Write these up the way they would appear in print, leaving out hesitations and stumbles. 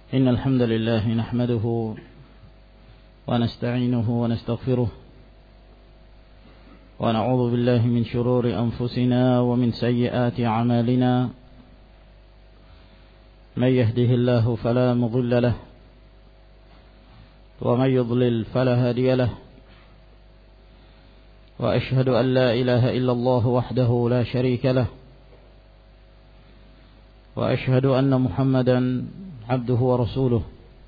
إن الحمد لله نحمده ونستعينه ونستغفره ونعوذ بالله من شرور أنفسنا ومن سيئات أعمالنا من يهده الله فلا مضل له ومن يضلل فلا هادي له وأشهد أن لا إله إلا الله وحده لا شريك له وأشهد أن محمدا عبده ورسوله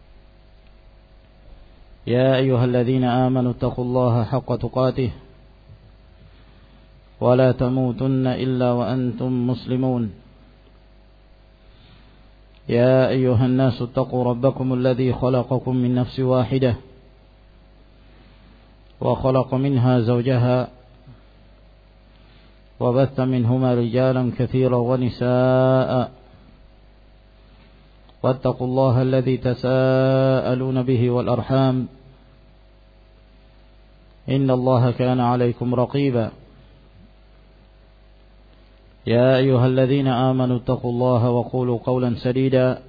يا أيها الذين آمنوا اتقوا الله حق تقاته ولا تموتن إلا وأنتم مسلمون يا أيها الناس اتقوا ربكم الذي خلقكم من نفس واحدة وخلق منها زوجها وبث منهما رجالا كثيرا ونساء واتقوا الله الذي تساءلون به والأرحام إن الله كان عليكم رقيبا يا أيها الذين آمنوا اتقوا الله وقولوا قولا سديدا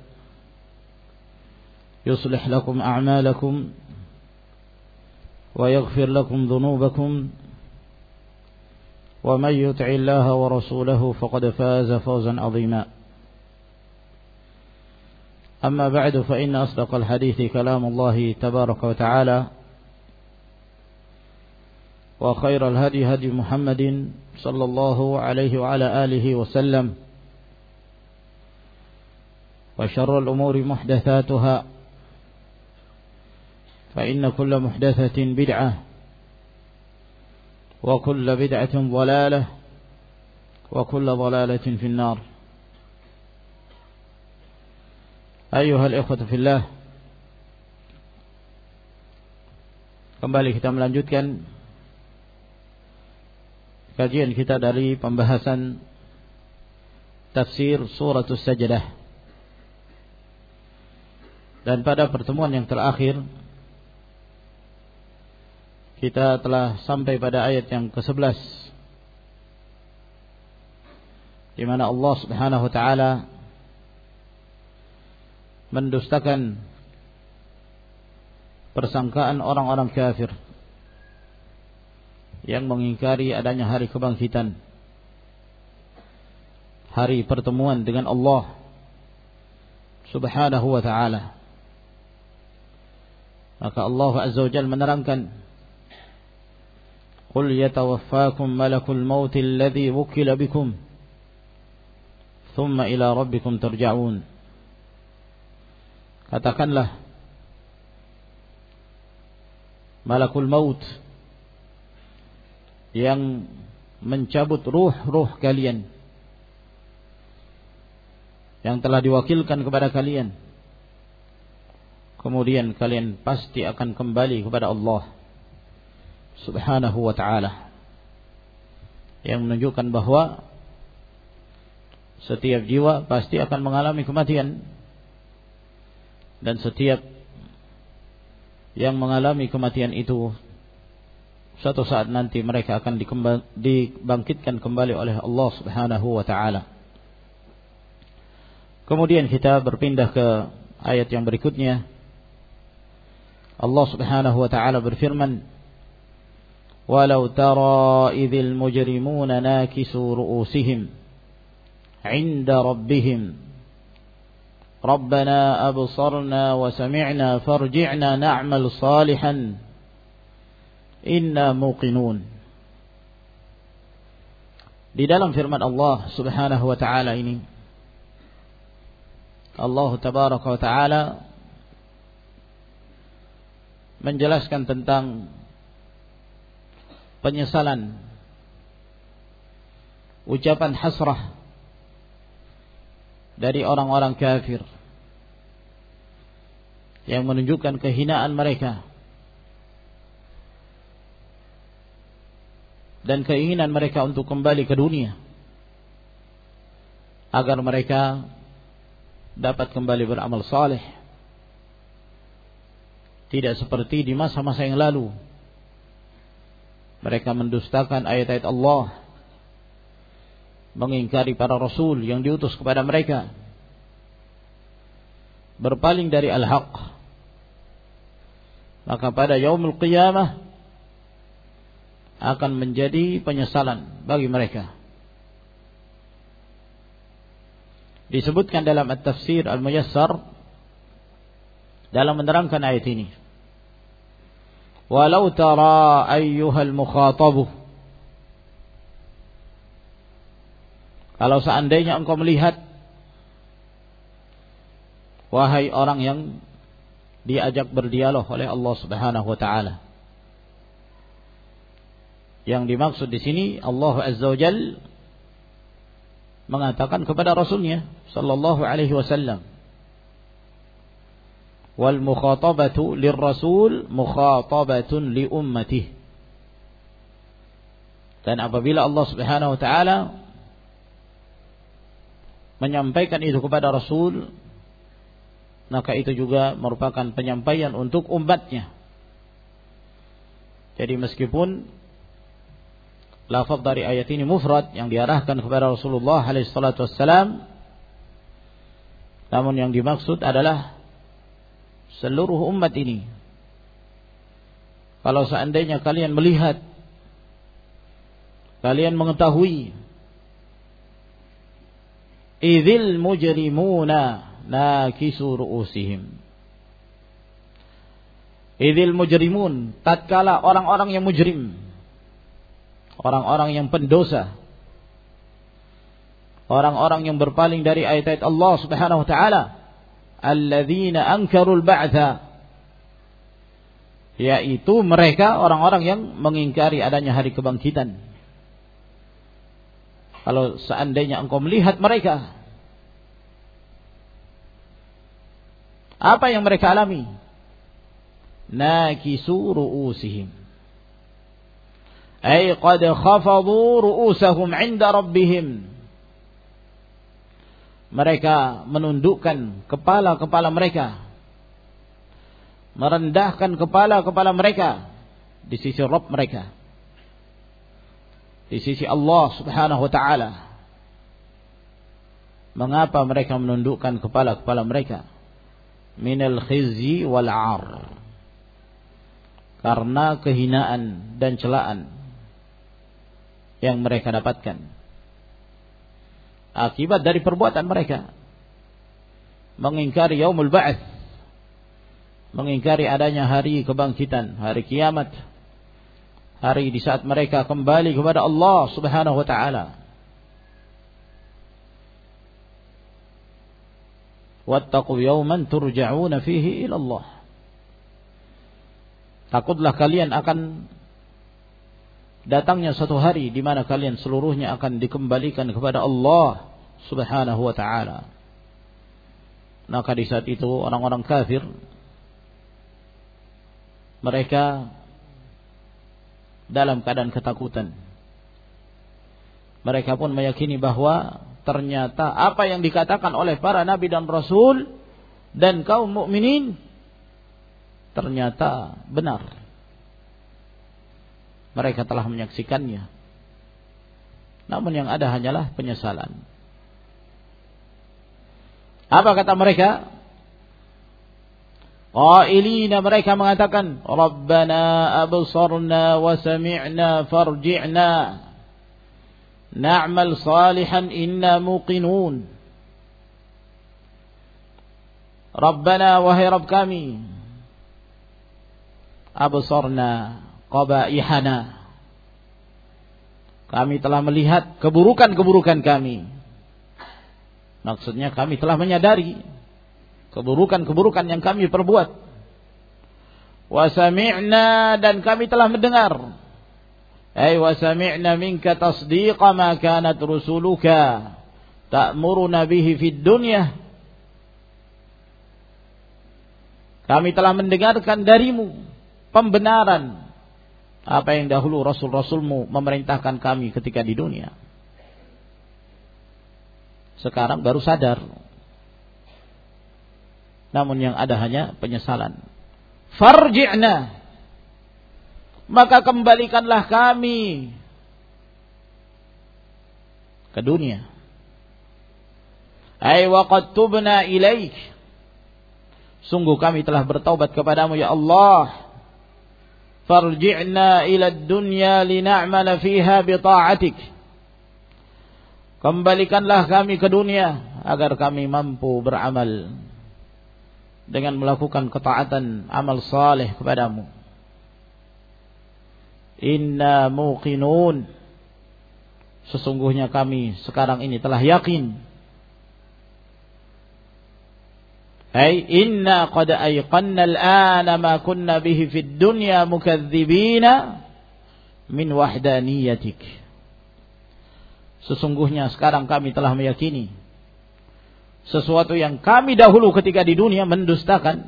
يصلح لكم أعمالكم ويغفر لكم ذنوبكم ومن يطع الله ورسوله فقد فاز فوزا عظيما أما بعد فإن أصدق الحديث كلام الله تبارك وتعالى وخير الهدي هدي محمد صلى الله عليه وعلى آله وسلم وشر الأمور محدثاتها فإن كل محدثة بدعة وكل بدعة ضلالة وكل ضلالة في النار. أيها الإخوة في الله, kembali kita melanjutkan kajian kita dari pembahasan tafsir suratul Sajdah. Dan pada pertemuan yang terakhir kita telah sampai pada ayat yang ke-11 di mana Allah Subhanahu wa taala mendustakan persangkaan orang-orang kafir yang mengingkari adanya hari kebangkitan, hari pertemuan dengan Allah Subhanahu wa ta'ala. Maka Allah Azza wa Jalla menerangkan, "Qul yatawaffakum malakul maut alladhi wukila bikum thumma ila rabbikum turja'un." Katakanlah, malakul maut yang mencabut ruh-ruh kalian yang telah diwakilkan kepada kalian, kemudian kalian pasti akan kembali kepada Allah Subhanahu wa ta'ala, yang menunjukkan bahwa setiap jiwa pasti akan mengalami kematian, dan setiap yang mengalami kematian itu suatu saat nanti mereka akan dibangkitkan kembali oleh Allah Subhanahu wa ta'ala. Kemudian kita berpindah ke ayat yang berikutnya. Allah Subhanahu wa ta'ala berfirman, "Walau tara idzil mujrimuna nakisu ru'usihim 'inda rabbihim Rabbana absarna wa sami'na farji'na na'mal salihan inna muqinun." Di dalam firman Allah Subhanahu wa ta'ala ini, Allah Tabaraka wa ta'ala menjelaskan tentang penyesalan, ucapan hasrah dari orang-orang kafir yang menunjukkan kehinaan mereka dan keinginan mereka untuk kembali ke dunia agar mereka dapat kembali beramal saleh, tidak seperti di masa-masa yang lalu. Mereka mendustakan ayat-ayat Allah, mengingkari para rasul yang diutus kepada mereka, berpaling dari al-haq, maka pada yaumul qiyamah akan menjadi penyesalan bagi mereka. Disebutkan dalam At-Tafsir Al-Muyassar dalam menerangkan ayat ini, walau tara ayyuhal mukhatabu, kalau seandainya engkau melihat, wahai orang yang diajak berdialog oleh Allah Subhanahu wa taala. Yang dimaksud di sini Allah Azza wa Jalla mengatakan kepada Rasulnya sallallahu alaihi wasallam, wal mukhatabatu lirrasul mukhatabatun li ummatihi. Dan apabila Allah Subhanahu wa taala menyampaikan itu kepada Rasul, maka itu juga merupakan penyampaian untuk umatnya. Jadi meskipun lafaz dari ayat ini mufrad yang diarahkan kepada Rasulullah alaihi salatu wassalam, namun yang dimaksud adalah seluruh umat ini. Kalau seandainya kalian melihat, kalian mengetahui, idzil mujrimuna nakisu ru'usihim. Idzil mujrimun, tatkala orang-orang yang mujrim, orang-orang yang pendosa, orang-orang yang berpaling dari ayat-ayat Allah Subhanahu wa taala, alladzina ankarul ba'tsa, yaitu mereka orang-orang yang mengingkari adanya hari kebangkitan. Kalau seandainya engkau melihat mereka, apa yang mereka alami? Nakisu ru'usihim, ay qad khafadhu ru'usahum 'inda rabbihim. Mereka menundukkan kepala-kepala mereka, merendahkan kepala-kepala mereka di sisi Rabb mereka, di sisi Allah Subhanahu wa taala. Mengapa mereka menundukkan kepala-kepala mereka? Minal khizyi wal 'ar, karena kehinaan dan celaan yang mereka dapatkan akibat dari perbuatan mereka, mengingkari yaumul ba'ts, mengingkari adanya hari kebangkitan, hari kiamat, hari di saat mereka kembali kepada Allah Subhanahu wa taala. Wattaqu yawman turja'una fihi ila Allah. Takutlah kalian akan datangnya suatu hari di mana kalian seluruhnya akan dikembalikan kepada Allah Subhanahu wa taala. Maka di saat itu orang-orang kafir, mereka dalam keadaan ketakutan. Mereka pun meyakini bahwa ternyata apa yang dikatakan oleh para nabi dan rasul dan kaum mukminin ternyata benar. Mereka telah menyaksikannya. Namun yang ada hanyalah penyesalan. Apa kata mereka? Qailina, mereka mengatakan, Rabbana absarna wa sami'na farji'na na'mal salihan inna muqinun. Rabbana, wahai Rabb kami, absarna qabaihana, kami telah melihat keburukan-keburukan kami. Maksudnya kami telah menyadari keburukan-keburukan yang kami perbuat. Wa sami'na, dan kami telah mendengar. Ay wa sami'na minka tasdiqa ma kanat rusuluka ta'muruna bihi fid dunya. Kami telah mendengarkan darimu pembenaran apa yang dahulu rasul-rasulmu memerintahkan kami ketika di dunia. Sekarang baru sadar. Namun yang ada hanya penyesalan. Farji'na, maka kembalikanlah kami ke dunia. Ay waqad tubna ilaik, sungguh kami telah bertaubat kepadamu ya Allah. Farji'na ila dunya lina'mala fiha bi ta'atik. Kembalikanlah kami ke dunia agar kami mampu beramal dengan melakukan ketaatan amal saleh kepadamu. Inna muqinun, sesungguhnya kami sekarang ini telah yakin. Ay inna qad ayqanna al-ana ma kunna bihi fid dunya mukadzibina min wahdaniyatik. Sesungguhnya sekarang kami telah meyakini sesuatu yang kami dahulu ketika di dunia mendustakan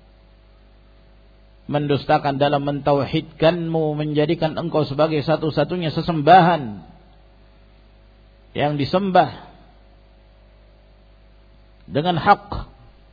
dalam mentauhidkanmu, menjadikan engkau sebagai satu-satunya sesembahan yang disembah dengan hak.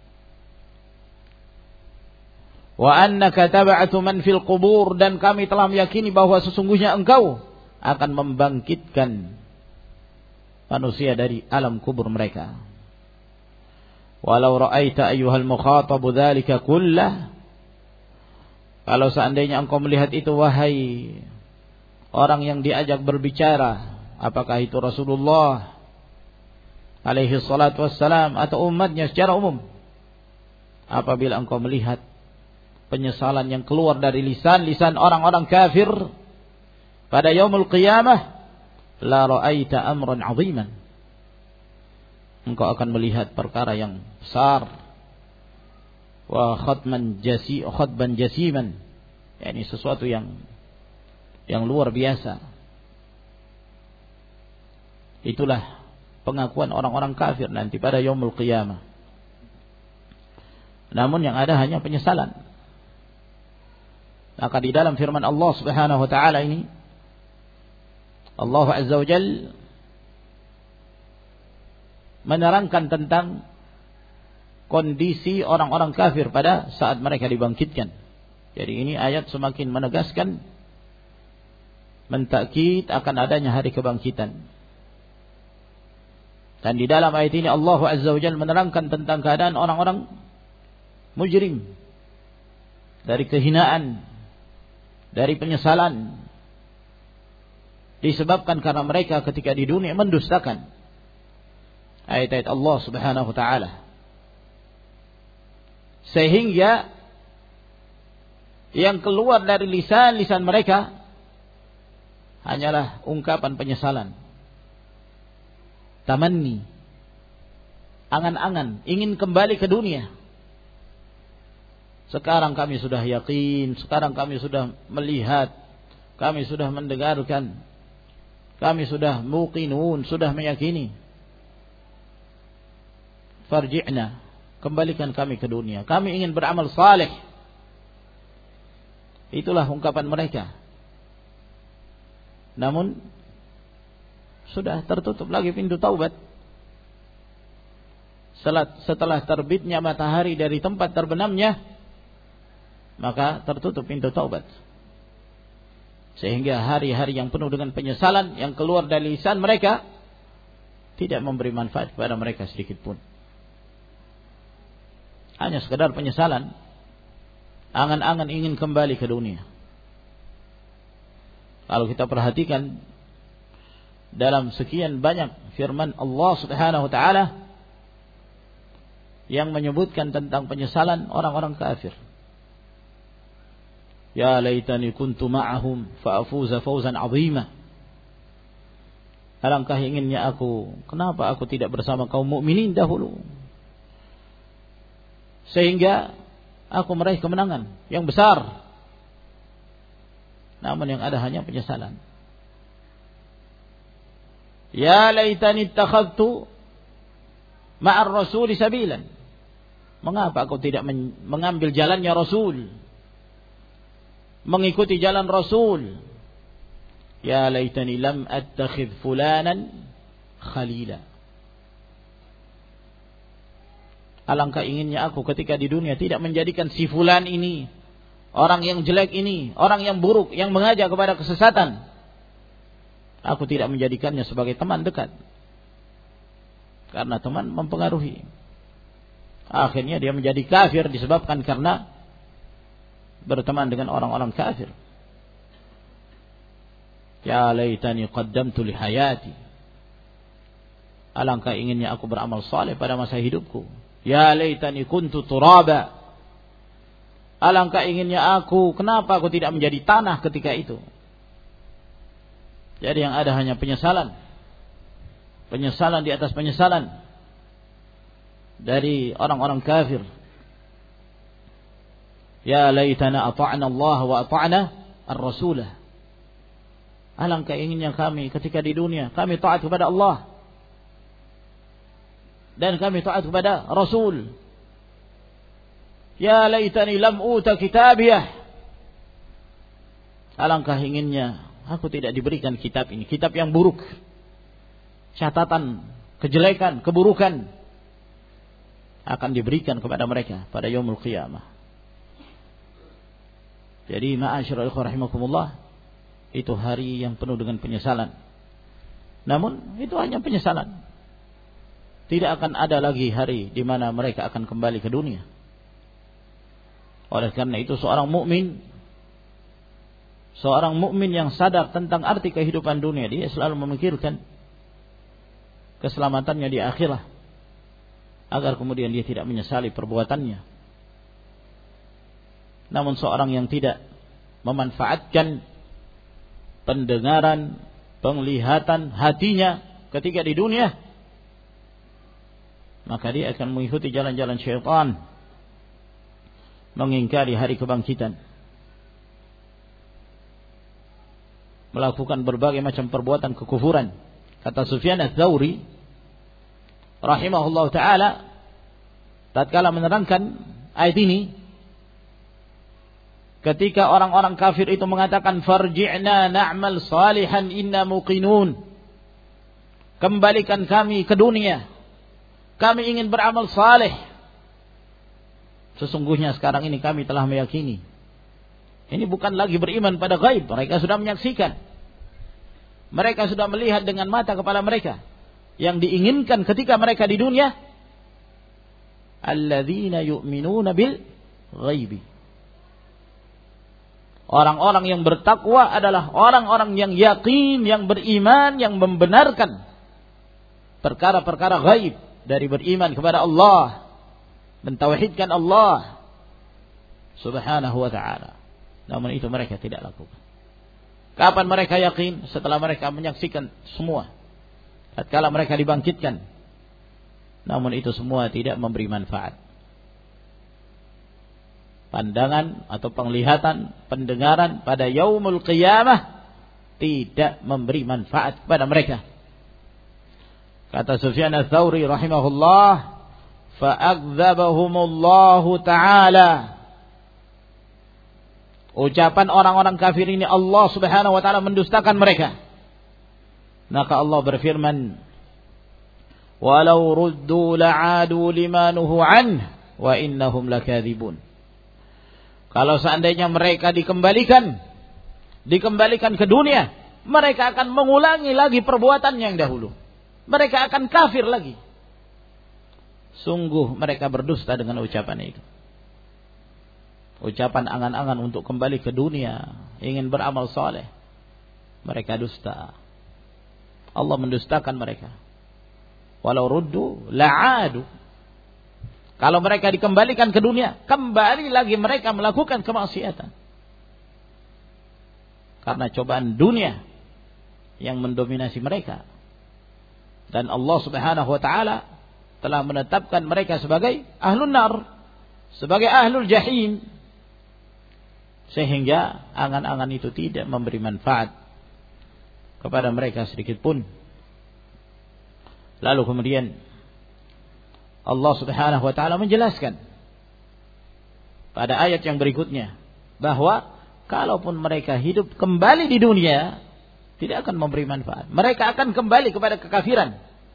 Wa annaka tab'atu man fil qubur, dan kami telah meyakini bahwa sesungguhnya engkau akan membangkitkan manusia dari alam kubur mereka. Walau ra'aita ayyuhal mukhatabu dzalika kullah, kalau seandainya engkau melihat itu wahai orang yang diajak berbicara, apakah itu Rasulullah alaihi salatu wassalam atau umatnya secara umum, apabila engkau melihat penyesalan yang keluar dari lisan orang-orang kafir pada yaumul qiyamah, la ra'aita amran 'aziman, engkau akan melihat perkara yang besar. Wa khatban jasiman, yakni sesuatu yang luar biasa. Itulah pengakuan orang-orang kafir nanti pada yaumul qiyamah. Namun yang ada hanya penyesalan. Maka di dalam firman Allah Subhanahu wa taala ini, Allah Azza wa Jalla menerangkan tentang kondisi orang-orang kafir pada saat mereka dibangkitkan. Jadi ini ayat semakin menegaskan, mentakkid akan adanya hari kebangkitan. Dan di dalam ayat ini Allah Azza wa Jalla menerangkan tentang keadaan orang-orang mujrim, dari kehinaan, dari penyesalan, disebabkan karena mereka ketika di dunia mendustakan ayat-ayat Allah Subhanahu wa taala, sehingga yang keluar dari lisan mereka hanyalah ungkapan penyesalan, tamanni, angan-angan ingin kembali ke dunia. Sekarang kami sudah yakin, sekarang kami sudah melihat, kami sudah mendengarkan, kami sudah muqinun, sudah meyakini. Farji'na, kembalikan kami ke dunia, kami ingin beramal saleh. Itulah ungkapan mereka. Namun sudah tertutup lagi pintu taubat. Setelah terbitnya matahari dari tempat terbenamnya, maka tertutup pintu taubat. Sehingga hari-hari yang penuh dengan penyesalan yang keluar dari lisan mereka tidak memberi manfaat kepada mereka sedikit pun. Hanya sekedar penyesalan, angan-angan ingin kembali ke dunia. Kalau kita perhatikan dalam sekian banyak firman Allah Subhanahu wa taala yang menyebutkan tentang penyesalan orang-orang kafir. Ya laitani kuntu ma'ahum fa'afuza fawzan 'azima. Alangkah inginnya aku, kenapa aku tidak bersama kaum mukminin dahulu, sehingga aku meraih kemenangan yang besar. Namun yang ada hanya penyesalan. Ya laitani ittakhadtu ma'ar rasuli sabilan. Mengapa aku tidak mengambil jalannya Rasul, mengikuti jalan Rasul? Ya laitani lam attakhidh fulanan khalila. Alangkah inginnya aku ketika di dunia tidak menjadikan si fulan ini, orang yang jelek ini, orang yang buruk, yang mengajak kepada kesesatan, aku tidak menjadikannya sebagai teman dekat. Karena teman mempengaruhi. Akhirnya dia menjadi kafir disebabkan karena berteman dengan orang-orang kafir. Ya laitani qaddamtu li hayati. Alangkah inginnya aku beramal saleh pada masa hidupku. Ya laitani kuntu turaba. Alangkah inginnya aku, kenapa aku tidak menjadi tanah ketika itu? Jadi yang ada hanya penyesalan. Penyesalan di atas penyesalan dari orang-orang kafir. Ya laitana ata'na Allah wa ata'na ar-rasulah. Alangkah inginnya kami ketika di dunia kami taat kepada Allah dan kami taat kepada Rasul. Ya laitani lam uta kitabiyah. Alangkah inginnya aku tidak diberikan kitab ini, kitab yang buruk. Catatan kejelekan, keburukan akan diberikan kepada mereka pada yaumul qiyamah. Jadi ma'asyiral ikhwah rahimakumullah, itu hari yang penuh dengan penyesalan. Namun itu hanya penyesalan. Tidak akan ada lagi hari di mana mereka akan kembali ke dunia. Oleh karena itu seorang mukmin yang sadar tentang arti kehidupan dunia, dia selalu memikirkan keselamatannya di akhirat, agar kemudian dia tidak menyesali perbuatannya. Namun seorang yang tidak memanfaatkan pendengaran, penglihatan hatinya ketika di dunia, maka dia akan mengikuti jalan-jalan syaitan, mengingkari hari kebangkitan, melakukan berbagai macam perbuatan kekufuran. Kata Sufyan Ats-Tsauri rahimahullah ta'ala tatkala menerangkan ayat ini, ketika orang-orang kafir itu mengatakan farji'na na'mal salihan inna muqinun, kembalikan kami ke dunia, kami ingin beramal saleh, sesungguhnya sekarang ini kami telah meyakini. Ini bukan lagi beriman pada gaib, mereka sudah menyaksikan, mereka sudah melihat dengan mata kepala mereka. Yang diinginkan ketika mereka di dunia, alladzina yu'minuna bil ghaibi. Orang-orang yang bertakwa adalah orang-orang yang yakin, yang beriman, yang membenarkan perkara-perkara gaib, dari beriman kepada Allah, mentauhidkan Allah Subhanahu wa ta'ala. Namun itu mereka tidak lakukan. Kapan mereka yakin? Setelah mereka menyaksikan semua, tatkala mereka dibangkitkan. Namun itu semua tidak memberi manfaat. Pandangan atau penglihatan, pendengaran pada yaumul qiyamah tidak memberi manfaat kepada mereka. Kata Sufyan Ats-Tsauri rahimahullah, fa'akdzabahumullahu ta'ala. Ucapan orang-orang kafir ini Allah Subhanahu wa ta'ala mendustakan mereka. Maka Allah berfirman, walau ruddu la'adu lima nuhu anhu wa innahum lakadzibun. Kalau seandainya mereka dikembalikan ke dunia, mereka akan mengulangi lagi perbuatan yang dahulu. Mereka akan kafir lagi. Sungguh mereka berdusta dengan ucapan itu. Ucapan angan-angan untuk kembali ke dunia, ingin beramal saleh, mereka dusta. Allah mendustakan mereka. Walau ruddu la'adu. Kalau mereka dikembalikan ke dunia, kembali lagi mereka melakukan kemaksiatan. Karena cobaan dunia yang mendominasi mereka. Dan Allah Subhanahu wa ta'ala telah menetapkan mereka sebagai ahlun nar, sebagai ahlul jahim. Sehingga angan-angan itu tidak memberi manfaat kepada mereka sedikit pun. Lalu kemudian Allah Subhanahu wa ta'ala menjelaskan pada ayat yang berikutnya bahwa kalaupun mereka hidup kembali di dunia, tidak akan memberi manfaat. Mereka akan kembali kepada kekafiran.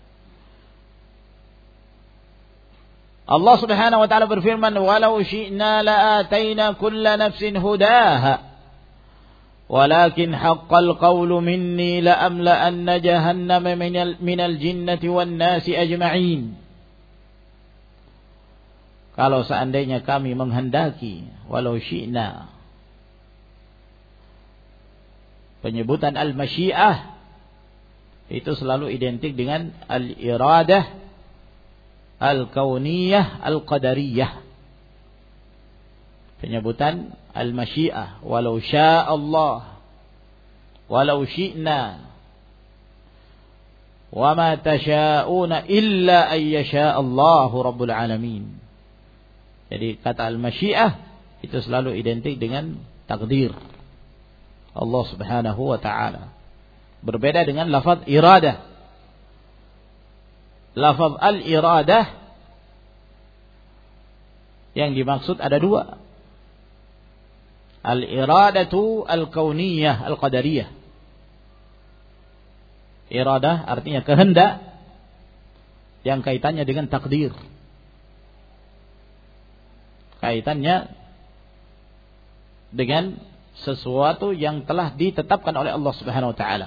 Allah Subhanahu wa ta'ala berfirman, walau syi'na la'ataina kulla nafsin hudaha walakin haqqal qawlu minni la'amla'anna jahannama minal jinnati wan nasi ajma'in. Kalau seandainya kami menghendaki, walau syi'na. Penyebutan al-masyiah itu selalu identik dengan al-iradah al-kauniyah al-qadariyah. Penyebutan al-masyiah, walau sya'allah, walau syi'na, wa ma tasha'una illa an yasha'allahu rabbul alamin. Jadi kata al-masyiah itu selalu identik dengan takdir Allah Subhanahu wa taala. Berbeda dengan lafaz iradah. Lafaz al-iradah yang dimaksud ada dua. Al-iradatu al-kauniyah al-qadariyah. Iradah artinya kehendak yang kaitannya dengan takdir. Kaitannya dengan sesuatu yang telah ditetapkan oleh Allah Subhanahu wa taala.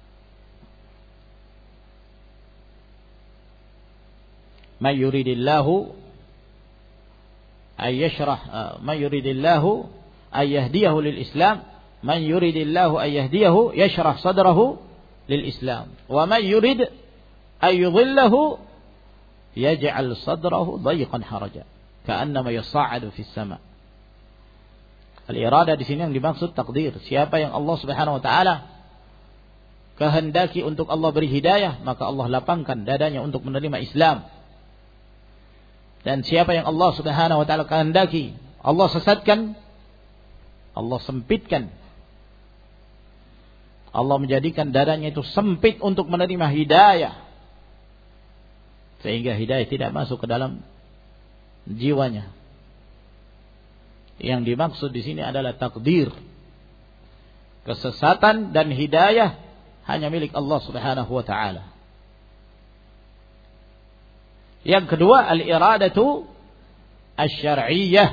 May yuridillahu ay yashrah, may yuridillahu ay yahdiyahu lil Islam, man yuridillahu ay yahdiyahu yashrah sadrahu lil Islam, wa man yurid ay yudhillahu yaj'al sadrahu dayqan haraja ka'annama yas'adu fis sama'. Al-irada di sini yang dimaksud takdir. Siapa yang Allah Subhanahu wa taala kehendaki untuk Allah beri hidayah, maka Allah lapangkan dadanya untuk menerima Islam. Dan siapa yang Allah Subhanahu wa taala kehendaki Allah sesatkan, Allah sempitkan. Allah menjadikan dadanya itu sempit untuk menerima hidayah, sehingga hidayah tidak masuk ke dalam jiwanya. Yang dimaksud di sini adalah takdir. Kesesatan dan hidayah hanya milik Allah Subhanahu wa taala. Yang kedua, al-iradatu asy-syar'iyyah.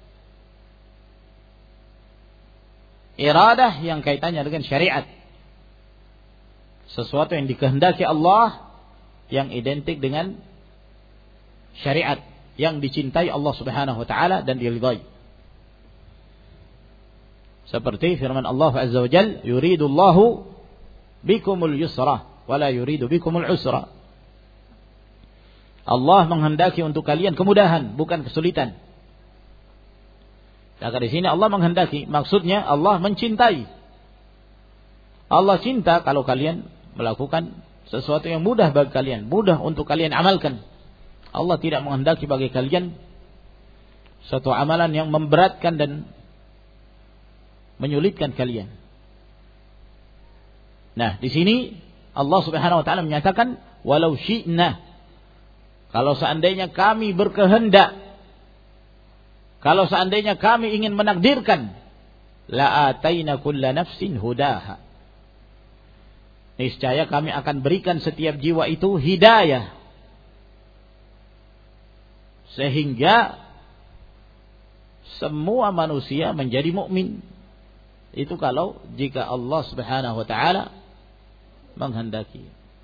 Iradah yang kaitannya dengan syariat. Sesuatu yang dikehendaki Allah yang identik dengan syariat, yang dicintai Allah Subhanahu wa taala dan diridhai. Seperti firman Allah Azza wa Jalla, yuridullahu bikumul yusra wa la yuridu bikumul usra. Allah menghendaki untuk kalian kemudahan, bukan kesulitan. Maka di sini Allah menghendaki, maksudnya Allah mencintai. Allah cinta kalau kalian melakukan sesuatu yang mudah bagi kalian, mudah untuk kalian amalkan. Allah tidak menghendaki bagi kalian suatu amalan yang memberatkan dan menyulitkan kalian. Nah, di sini Allah Subhanahu wa taala menyatakan walau syi'na. Kalau seandainya kami berkehendak, kalau seandainya kami ingin menakdirkan, la ataina kulla nafsin hudaha. Niscaya kami akan berikan setiap jiwa itu hidayah, sehingga semua manusia menjadi mukmin. Itu kalau jika Allah Subhanahu wa taala menghendaki.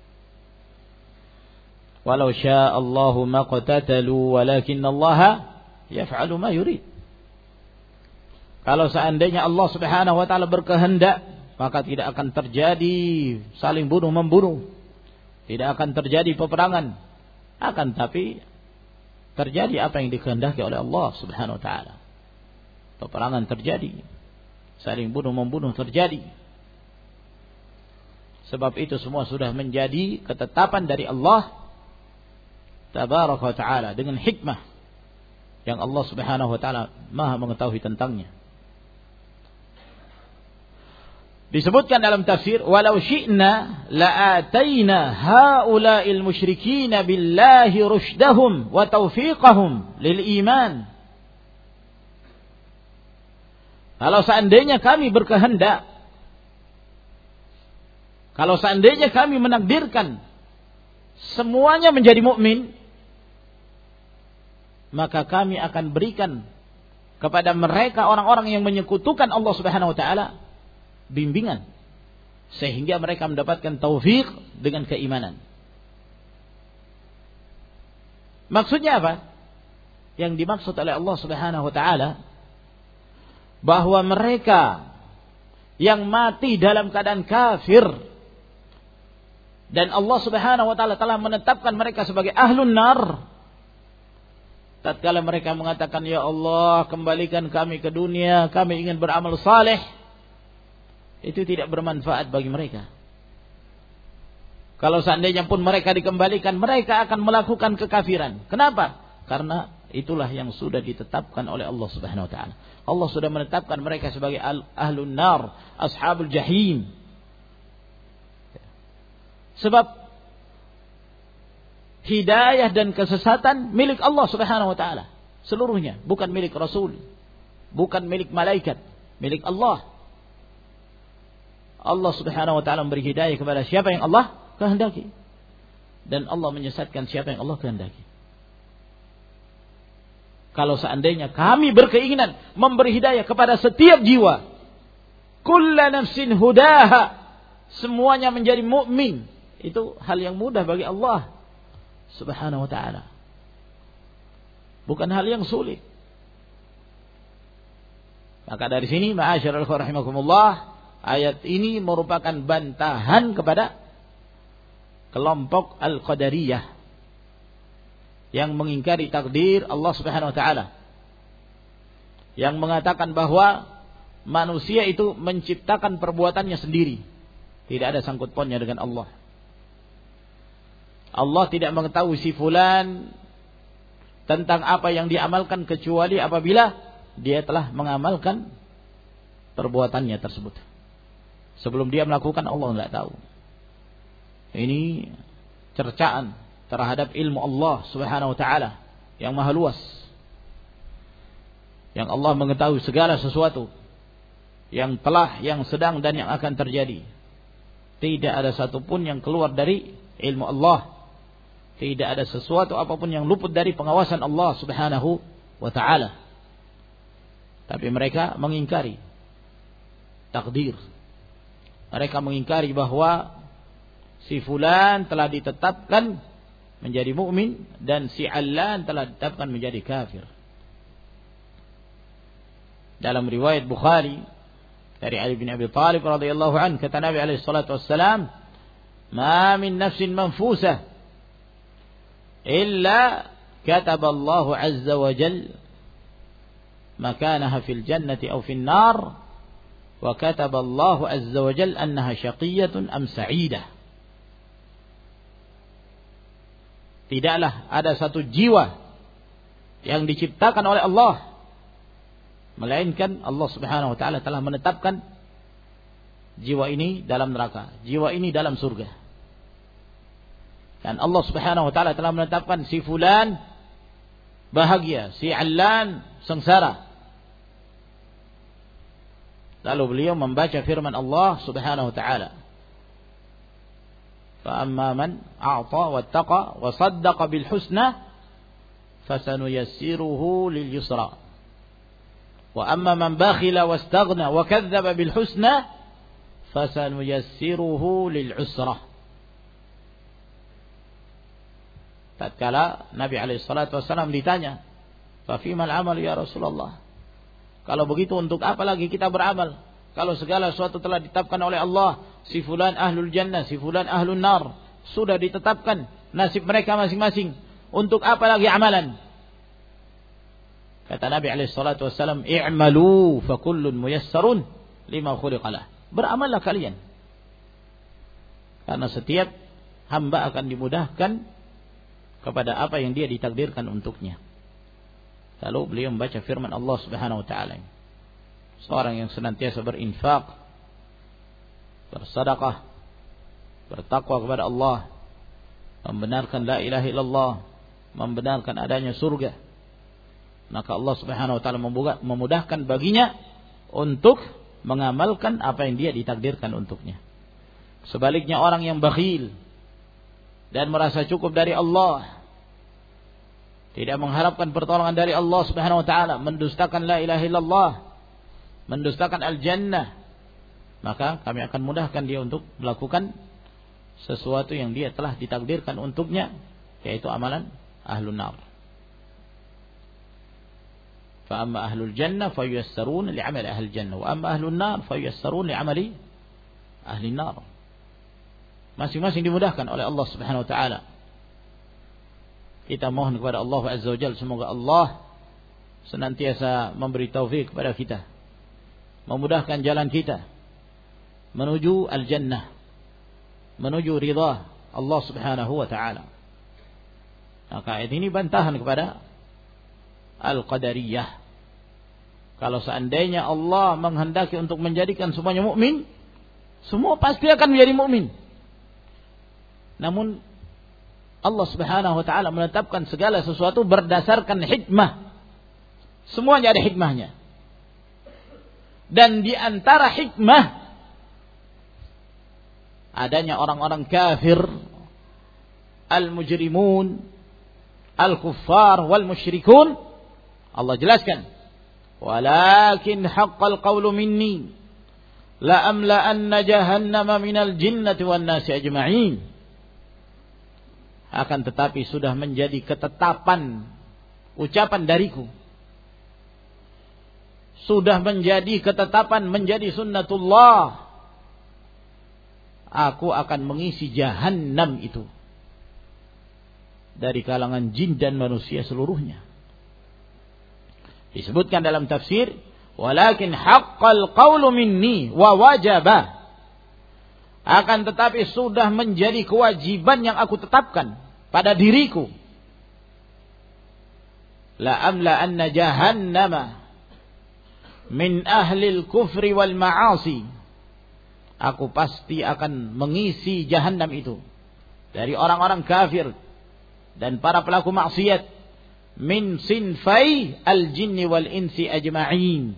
Walau syaa Allahu maqtatalu walakinallaha yaf'alu ma yurid. Kalau seandainya Allah Subhanahu wa taala berkehendak, maka tidak akan terjadi saling bunuh membunuh. Tidak akan terjadi peperangan. Akan tapi terjadi apa yang dikehendaki oleh Allah Subhanahu wa taala. Peperangan terjadi, saling bunuh membunuh terjadi. Sebab itu semua sudah menjadi ketetapan dari Allah Tabaraka wa ta'ala dengan hikmah yang Allah Subhanahu wa ta'ala Maha mengetahui tentangnya. Disebutkan dalam tafsir, walau syi'na la'ataina haula'il musyrikin billahi rushdahum wa taufiqahum lil iman. Kalau seandainya kami berkehendak, kalau seandainya kami menakdirkan semuanya menjadi mukmin, maka kami akan berikan kepada mereka orang-orang yang menyekutukan Allah Subhanahu wa taala bimbingan, sehingga mereka mendapatkan taufik dengan keimanan. Maksudnya apa? yang dimaksud oleh Allah Subhanahu wa taala bahwa mereka yang mati dalam keadaan kafir dan Allah Subhanahu wa taala telah menetapkan mereka sebagai ahlun nar, tatkala mereka mengatakan, ya Allah, kembalikan kami ke dunia, kami ingin beramal saleh, itu tidak bermanfaat bagi mereka. Kalau seandainya pun mereka dikembalikan, mereka akan melakukan kekafiran. Kenapa? Karena itulah yang sudah ditetapkan oleh Allah Subhanahu wa taala. Allah sudah menetapkan mereka sebagai ahlun nar, ashabul jahim. Sebab hidayah dan kesesatan milik Allah Subhanahu wa taala seluruhnya, bukan milik Rasul, bukan milik malaikat, milik Allah. Allah Subhanahu wa taala memberi hidayah kepada siapa yang Allah kehendaki, dan Allah menyesatkan siapa yang Allah kehendaki. Kalau seandainya kami berkeinginan memberi hidayah kepada setiap jiwa, kullu nafsin hudaha, semuanya menjadi mukmin, itu hal yang mudah bagi Allah Subhanahu wa ta'ala, bukan hal yang sulit. Maka dari sini, ma'asyiral rahimakumullah, ayat ini merupakan bantahan kepada kelompok Al-Qadariyah yang mengingkari takdir Allah Subhanahu wa ta'ala, yang mengatakan bahwa manusia itu menciptakan perbuatannya sendiri, tidak ada sangkut pautnya dengan Allah. Allah tidak mengetahui si fulan tentang apa yang diamalkan kecuali apabila dia telah mengamalkan perbuatannya tersebut. Sebelum dia melakukan, Allah tidak tahu. Ini cercaan terhadap ilmu Allah Subhanahu wa ta'ala yang maha luas, yang Allah mengetahui segala sesuatu yang telah, yang sedang, dan yang akan terjadi. Tidak ada satupun yang keluar dari ilmu Allah. Tidak ada sesuatu apapun yang luput dari pengawasan Allah Subhanahu wa ta'ala. Tapi mereka mengingkari takdir. Mereka mengingkari bahwa si fulan telah ditetapkan menjadi mukmin dan si allan telah ditetapkan menjadi kafir. Dalam riwayat Bukhari dari Ali bin Abi Thalib radhiyallahu anhu, kata Nabi alaihi salatu wassalam, "Ma min nafsin manfusah illa kataba Allah azza wa jalla makanaha fil jannati aw fil nar wa kataba Allah azza wa jalla annaha syaqiyatun am sa'idah." Tidaklah ada satu jiwa yang diciptakan oleh Allah, melainkan Allah Subhanahu wa ta'ala telah menetapkan jiwa ini dalam neraka, jiwa ini dalam surga. Dan Allah Subhanahu wa ta'ala telah menetapkan si fulan bahagia, si allan sengsara. Lalu beliau membaca firman Allah Subhanahu wa ta'ala, فَأَمَّا مَنْ أَعْطَى وَاتَّقَى وَصَدَّقَ بِالْحُسْنَى فَسَنُيَسِّرُهُ لِلْيُسْرَى وَأَمَّا مَنْ بَخِلَ وَاسْتَغْنَى وَكَذَّبَ بِالْحُسْنَى فَسَنُيَسِّرُهُ لِلْعُسْرَى. Tatkala Nabi alaihi salatu wasallam ditanya, "Fa fimal amal ya Rasulullah?" Kalau begitu untuk apa lagi kita beramal? Kalau segala sesuatu telah ditetapkan oleh Allah, si fulan ahlul jannah, si fulan ahlun nar, sudah ditetapkan nasib mereka masing-masing. Untuk apa lagi amalan? Kata Nabi alaihi salatu wasallam, "I'malu fa kullun muyassarun lima khuliqa lah." Beramallah kalian, karena setiap hamba akan dimudahkan kepada apa yang dia ditakdirkan untuknya. Lalu beliau membaca firman Allah Subhanahu wa ta'ala, seorang yang senantiasa berinfak, bersedekah, bertakwa kepada Allah, membenarkan la ilaha illallah, membenarkan adanya surga, maka Allah Subhanahu wa ta'ala memudahkan baginya untuk mengamalkan apa yang dia ditakdirkan untuknya. Sebaliknya orang yang bakhil dan merasa cukup dari Allah, tidak mengharapkan pertolongan dari Allah Subhanahu wa ta'ala, mendustakan la ilaha illallah, mendustakan al-jannah, maka kami akan mudahkan dia untuk melakukan sesuatu yang dia telah ditakdirkan untuknya, yaitu amalan ahlun nar. Fa amma ahlul jannah fayuyassarun li'amali ahlil jannah wa amma ahlun nar fayuyassarun li'amali ahlin nar. Masing-masing dimudahkan oleh Allah Subhanahu wa taala. Kita mohon kepada Allah Azza wa Jalla, semoga Allah senantiasa memberi taufik kepada kita, memudahkan jalan kita menuju al-jannah, menuju ridha Allah Subhanahu wa taala. Maka ayat ini bantahan kepada Al-Qadariyah. Kalau seandainya Allah menghendaki untuk menjadikan semuanya mukmin, semua pasti akan menjadi mukmin. Namun Allah Subhanahu wa taala menetapkan segala sesuatu berdasarkan hikmah. Semuanya ada hikmahnya. Dan di antara hikmah adanya orang-orang kafir, al-mujrimun, al-kuffar wal musyrikun. Allah jelaskan, walakin haqqal qawlu minni la amla'anna jahannama minal jinnati wan nasi ajma'in. Akan tetapi sudah menjadi ketetapan ucapan dariku, sudah menjadi ketetapan, menjadi sunnatullah, aku akan mengisi jahannam itu dari kalangan jin dan manusia seluruhnya. Disebutkan dalam tafsir, walakin haqqal qawlu minni wa wajaba. Akan tetapi sudah menjadi kewajiban yang aku tetapkan pada diriku. La amla anna jahannama min ahlil kufri wal ma'asi. Aku pasti akan mengisi jahannam itu dari orang-orang kafir dan para pelaku maksiat, min sinfai al-jinni wal insi ajma'in,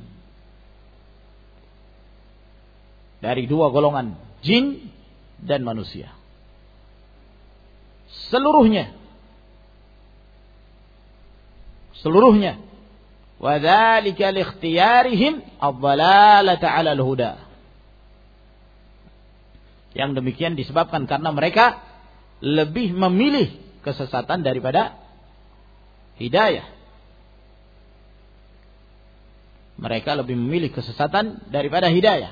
dari dua golongan, jin dan manusia seluruhnya. Wa dzalika li ikhtiyarihim ad-dhalalata 'ala al-huda. Yang demikian disebabkan karena mereka lebih memilih kesesatan daripada hidayah. Mereka lebih memilih kesesatan daripada hidayah.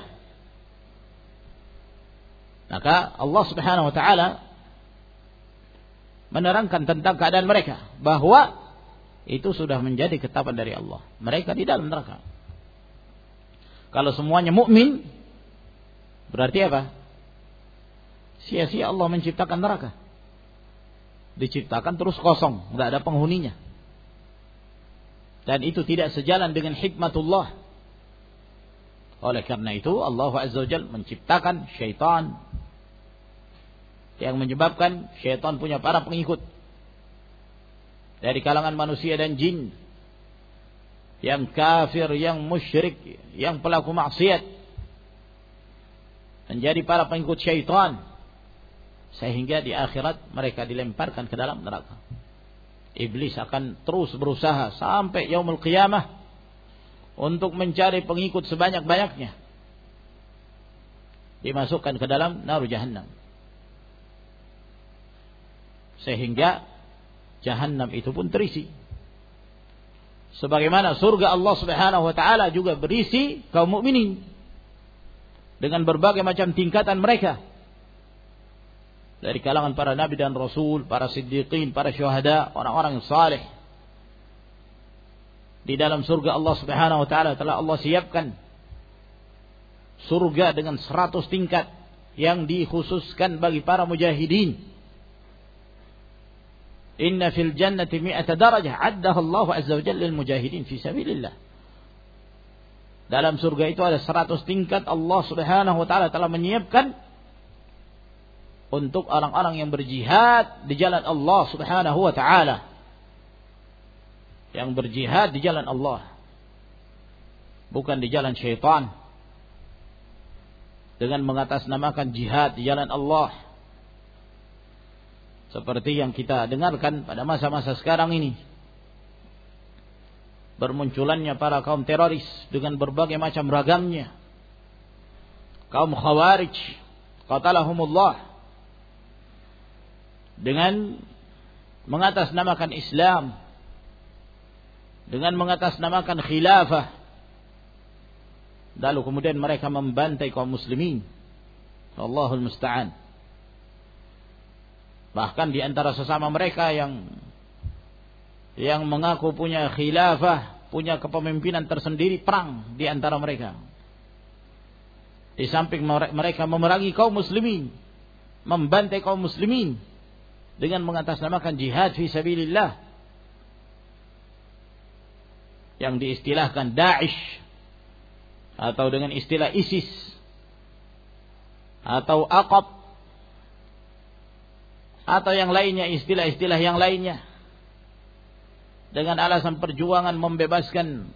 Maka Allah Subhanahu wa taala menerangkan tentang keadaan mereka, bahwa itu sudah menjadi ketetapan dari Allah. Mereka di dalam neraka. Kalau semuanya mukmin, berarti apa? Sia-sia Allah menciptakan neraka. Diciptakan terus kosong, enggak ada penghuninya. Dan itu tidak sejalan dengan hikmatullah. Oleh karena itu Allah Azza wa Jalla menciptakan syaitan, yang menyebabkan syaitan punya para pengikut dari kalangan manusia dan jin, yang kafir, yang musyrik, yang pelaku maksiat, menjadi para pengikut syaitan, sehingga di akhirat mereka dilemparkan ke dalam neraka. Iblis akan terus berusaha sampai yaumul qiyamah untuk mencari pengikut sebanyak-banyaknya, dimasukkan ke dalam naru jahannam, sehingga jahannam itu pun terisi. Sebagaimana surga Allah Subhanahu wa taala juga berisi kaum mukminin dengan berbagai macam tingkatan mereka, dari kalangan para nabi dan rasul, para siddiqin, para syuhada, orang-orang yang saleh. Di dalam surga Allah Subhanahu wa taala telah Allah siapkan surga dengan 100 tingkat yang dikhususkan bagi para mujahidin. Inna fil jannati 100 darajah addaha Allah azza wa jalla lil mujahidin fi sabilillah. Dalam surga itu ada 100 tingkat Allah Subhanahu wa taala telah menyiapkan untuk orang-orang yang berjihad di jalan Allah Subhanahu wa taala. Yang berjihad di jalan Allah, bukan di jalan syaitan, dengan mengatasnamakan jihad di jalan Allah, seperti yang kita dengarkan pada masa-masa sekarang ini. Bermunculannya para kaum teroris dengan berbagai macam ragamnya. Kaum khawarij qatalahumullah, dengan mengatasnamakan Islam dengan mengatasnamakan khilafah, lalu kemudian mereka membantai kaum muslimin. Allahul musta'an. Bahkan di antara sesama mereka yang mengaku punya khilafah, punya kepemimpinan tersendiri, perang di antara mereka. Di samping mereka memerangi kaum muslimin, membantai kaum muslimin dengan mengatasnamakan jihad fi sabilillah yang diistilahkan Daesh atau dengan istilah ISIS atau Aqab atau yang lainnya, istilah-istilah yang lainnya, dengan alasan perjuangan membebaskan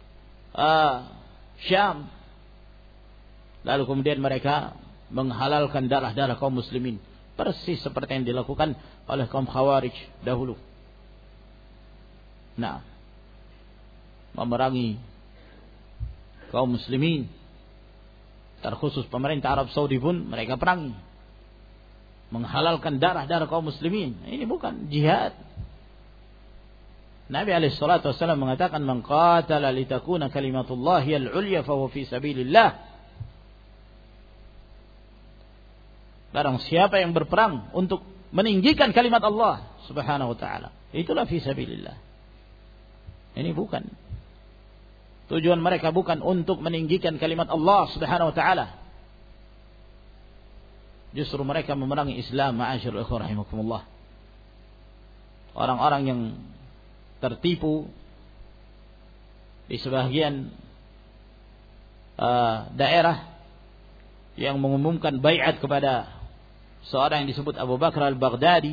Syam. Lalu kemudian mereka menghalalkan darah-darah kaum muslimin, persis seperti yang dilakukan oleh kaum Khawarij dahulu. Nah, memerangi kaum muslimin, terkhusus pemerintah Arab Saudi pun mereka perangi, menghalalkan darah-darah kaum muslimin. Ini bukan jihad. Nabi alaihissalatu wassalam mengatakan, man qatala litakuna kalimatullahi al-ulya fahuwa fi sabilillah. Barang siapa yang berperang untuk meninggikan kalimat Allah subhanahu wa ta'ala, itulah fi sabilillah. Ini bukan, tujuan mereka bukan untuk meninggikan kalimat Allah subhanahu wa ta'ala. Justru mereka memerangi Islam. Ma'asyarul ikhwan rahimakumullah. Orang-orang yang tertipu di sebagian daerah yang mengumumkan baiat kepada seorang yang disebut Abu Bakar al-Baghdadi,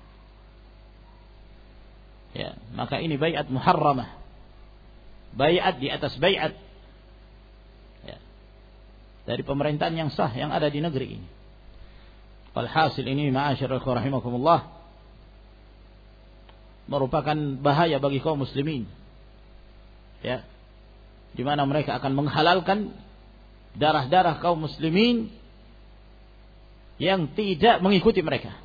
ya, maka ini baiat muharramah, baiat di atas baiat, ya, dari pemerintahan yang sah yang ada di negeri ini. Walhasil ini ma'asyarul ikhwan rahimakumullah merupakan bahaya bagi kaum muslimin, ya, di mana mereka akan menghalalkan darah-darah kaum muslimin yang tidak mengikuti mereka.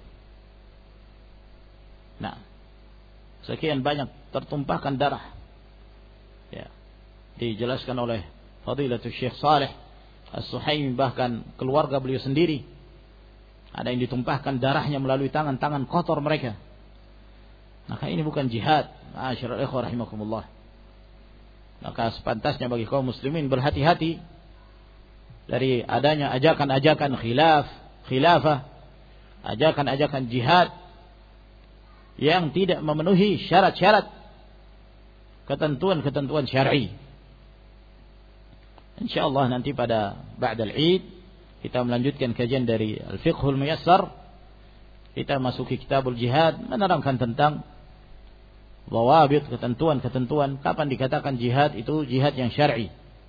Nah, sekian banyak tertumpahkan darah, ya, dijelaskan oleh Fadilatul Syekh Saleh As-Suhaimi, bahkan keluarga beliau sendiri ada yang ditumpahkan darahnya melalui tangan-tangan kotor mereka. Maka ini bukan jihad. Ma'asyiral ikhwah rahimakumullah. Maka sepantasnya bagi kaum muslimin berhati-hati dari adanya ajakan-ajakan khilafah, ajakan-ajakan jihad yang tidak memenuhi syarat-syarat ketentuan-ketentuan syar'i. Insyaallah nanti pada ba'dal Id kita melanjutkan kajian dari Al-Fiqhul Muyassar. Kita masuki Kitabul Jihad, menerangkan tentang dhawabit, ketentuan-ketentuan kapan dikatakan jihad itu jihad yang syar'i.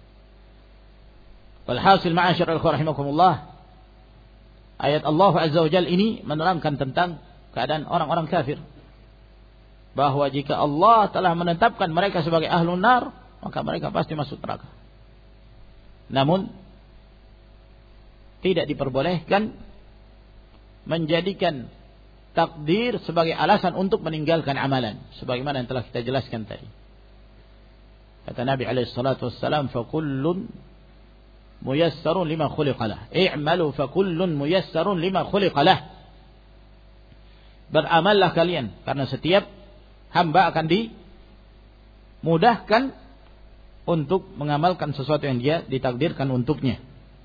Walhasil ma'asyarul ikhwah rahimakumullah, ayat Allah Azza wa Jalla ini menerangkan tentang keadaan orang-orang kafir, bahwa jika Allah telah menetapkan mereka sebagai ahlun nar, maka mereka pasti masuk neraka. Namun tidak diperbolehkan menjadikan takdir sebagai alasan untuk meninggalkan amalan, sebagaimana yang telah kita jelaskan tadi. Kata Nabi alaihi salatu wassalam, fa kullun muyassarun lima khuliqa lah. I'malu fa kullun muyassarun lima khuliqa lah. Beramallah kalian, karena setiap hamba akan dimudahkan untuk mengamalkan sesuatu yang dia ditakdirkan untuknya.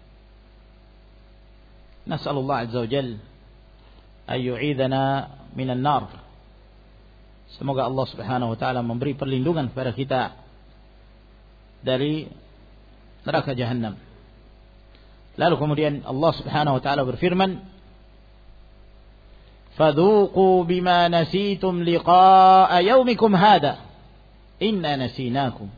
Nas'alullah azza wa jalla ay yu'idana minan nar. Semoga Allah Subhanahu wa taala memberi perlindungan kepada kita dari neraka jahanam. Lalu kemudian Allah Subhanahu wa taala berfirman, fadhuqu bima nasitum liqa'a yaumikum hadha inna nasinakum.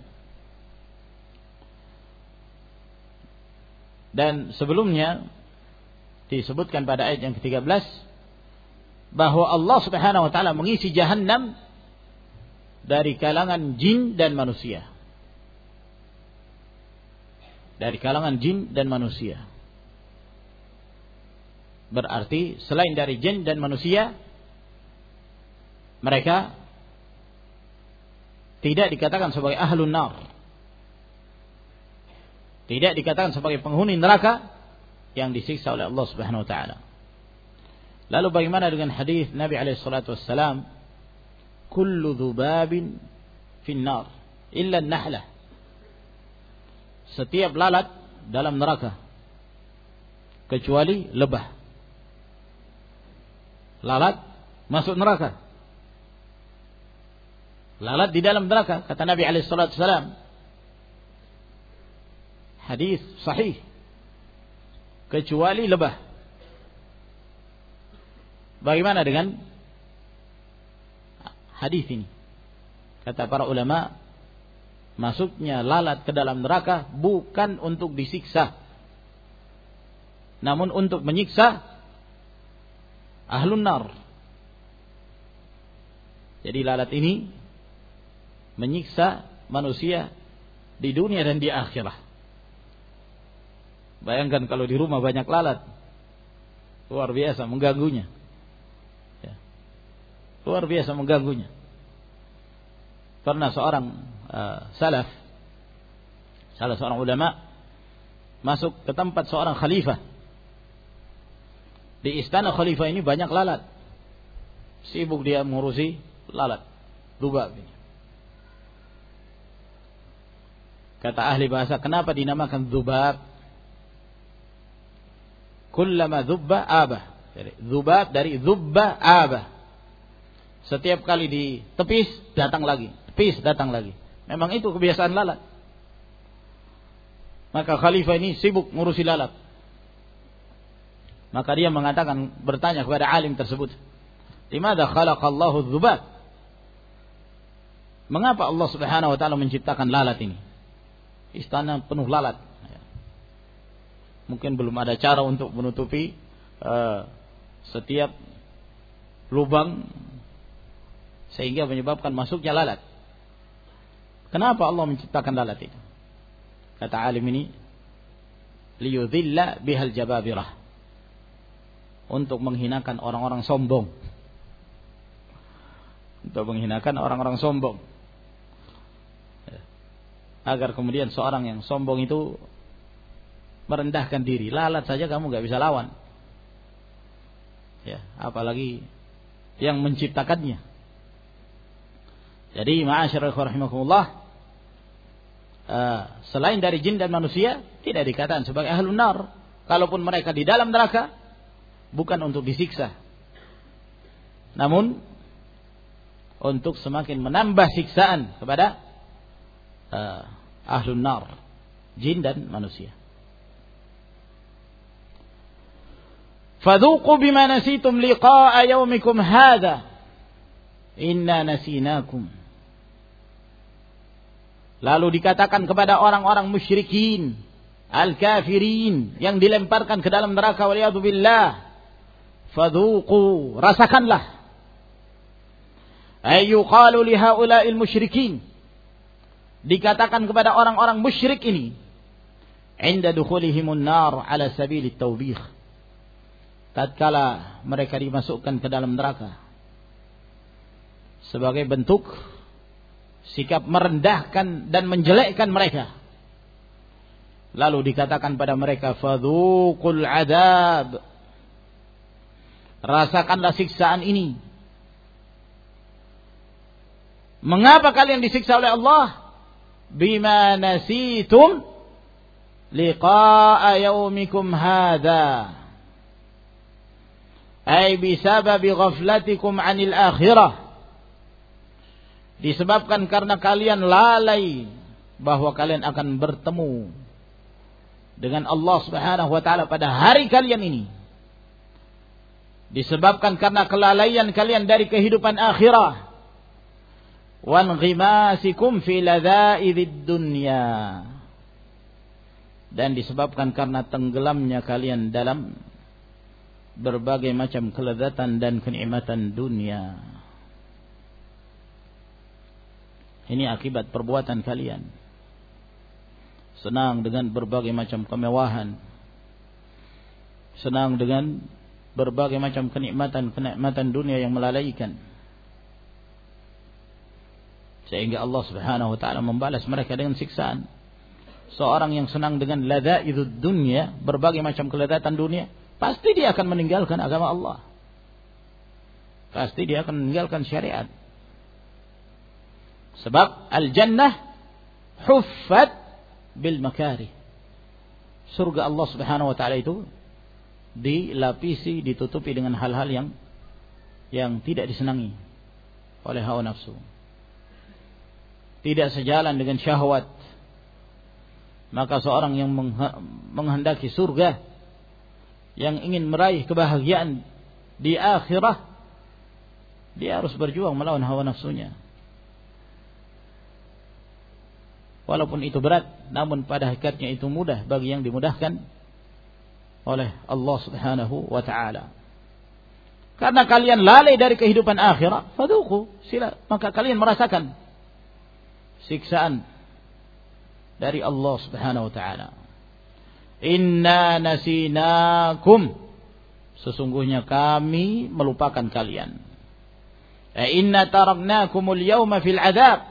Dan sebelumnya disebutkan pada ayat yang ke-13 bahwa Allah Subhanahu wa taala mengisi jahannam dari kalangan jin dan manusia. Dari kalangan jin dan manusia. Berarti selain dari jin dan manusia, mereka tidak dikatakan sebagai ahlun nar. Tidak dikatakan sebagai penghuni neraka yang disiksa oleh Allah Subhanahu wa taala. Lalu bagaimana dengan hadis Nabi alaihi salatu wassalam, kullu dzubabin finnar illa an-nahlah. Setiap lalat dalam neraka kecuali lebah. Lalat masuk neraka. Lalat di dalam neraka, kata Nabi alaihi salatu wasallam. Hadis sahih. Kecuali lebah. Bagaimana dengan hadis ini? Kata para ulama, masuknya lalat ke dalam neraka bukan untuk disiksa, namun untuk menyiksa ahlun nar. Jadi lalat ini menyiksa manusia di dunia dan di akhirat. Bayangkan kalau di rumah banyak lalat, luar biasa mengganggunya. Ya. Luar biasa mengganggunya. Pernah seorang salaf, salah seorang ulama, masuk ke tempat seorang khalifah. Di istana khalifah ini banyak lalat. Sibuk dia mengurusi lalat, dzubab ini. Kata ahli bahasa, kenapa dinamakan dzubab? Kullama dzubba abah. Dzubab dari dzubba abah. Setiap kali ditepis datang lagi, tepis datang lagi. Memang itu kebiasaan lalat. Maka khalifah ini sibuk ngurusi lalat. Maka dia mengatakan, bertanya kepada alim tersebut, "Limadza khalaqallahu dzubab?" Mengapa Allah Subhanahu wa taala menciptakan lalat ini? Istana penuh lalat. Mungkin belum ada cara untuk menutupi setiap lubang sehingga menyebabkan masuknya lalat. Kenapa Allah menciptakan lalat itu? Kata alim ini, liyudhilla bihal jababirah, untuk menghinakan orang-orang sombong. Untuk menghinakan orang-orang sombong. Agar kemudian seorang yang sombong itu merendahkan diri. Lalat saja kamu gak bisa lawan. Ya, apalagi yang menciptakannya. Jadi ma'asyiral rahimakumullah, selain dari jin dan manusia tidak dikatakan sebagai ahlun nar. Kalaupun mereka di dalam neraka, bukan untuk disiksa, namun untuk semakin menambah siksaan kepada ahlun nar, jin dan manusia. Fadhuqu bima nasitum liqa'a yaumikum hadha inna nasinakum. Lalu dikatakan kepada orang-orang musyrikin, al-kafirin, yang dilemparkan ke dalam neraka waliyadzubillah, fadhuqu, rasakanlah. Ay yuqalu li haula'il musyrikin, dikatakan kepada orang-orang musyrik ini, inda dukhulihimun nar ala sabilit tawbih, tatkala mereka dimasukkan ke dalam neraka sebagai bentuk sikap merendahkan dan menjelekkan mereka. Lalu dikatakan pada mereka, fadhuqul adab, rasakanlah siksaan ini. Mengapa kalian disiksa oleh Allah? Bima nasitum liqa'a yaumikum hadha, ay bisababi ghaflatikum 'anil akhirah, disebabkan karena kalian lalai bahwa kalian akan bertemu dengan Allah Subhanahu wa taala pada hari kalian ini. Disebabkan karena kelalaian kalian dari kehidupan akhirah. Wan ghimasikum fi ladza'idid dunya, dan disebabkan karena tenggelamnya kalian dalam berbagai macam kelezatan dan kenikmatan dunia. Ini akibat perbuatan kalian. Senang dengan berbagai macam kemewahan, senang dengan berbagai macam kenikmatan dunia yang melalaikan, Sehingga Allah Subhanahu wa taala membalas mereka dengan siksaan. Seorang yang senang dengan ladzaidzud dunya, berbagai macam kelezatan dunia, pasti dia akan meninggalkan agama Allah. Pasti dia akan meninggalkan syariat. Sebab al-jannah huffat bil makarih. Surga Allah Subhanahu wa taala itu dilapisi, ditutupi dengan hal-hal yang tidak disenangi oleh hawa nafsu. Tidak sejalan dengan syahwat. Maka seorang yang menghendaki surga, yang ingin meraih kebahagiaan di akhirah, dia harus berjuang melawan hawa nafsunya. Walaupun itu berat, namun pada hakikatnya itu mudah bagi yang dimudahkan oleh Allah Subhanahu wa ta'ala. Karena kalian lalai dari kehidupan akhirat, fadhuqu, maka kalian merasakan siksaan dari Allah Subhanahu wa ta'ala. Inna nasinakum, sesungguhnya kami melupakan kalian. Inna taraknakumul yawma fil adab,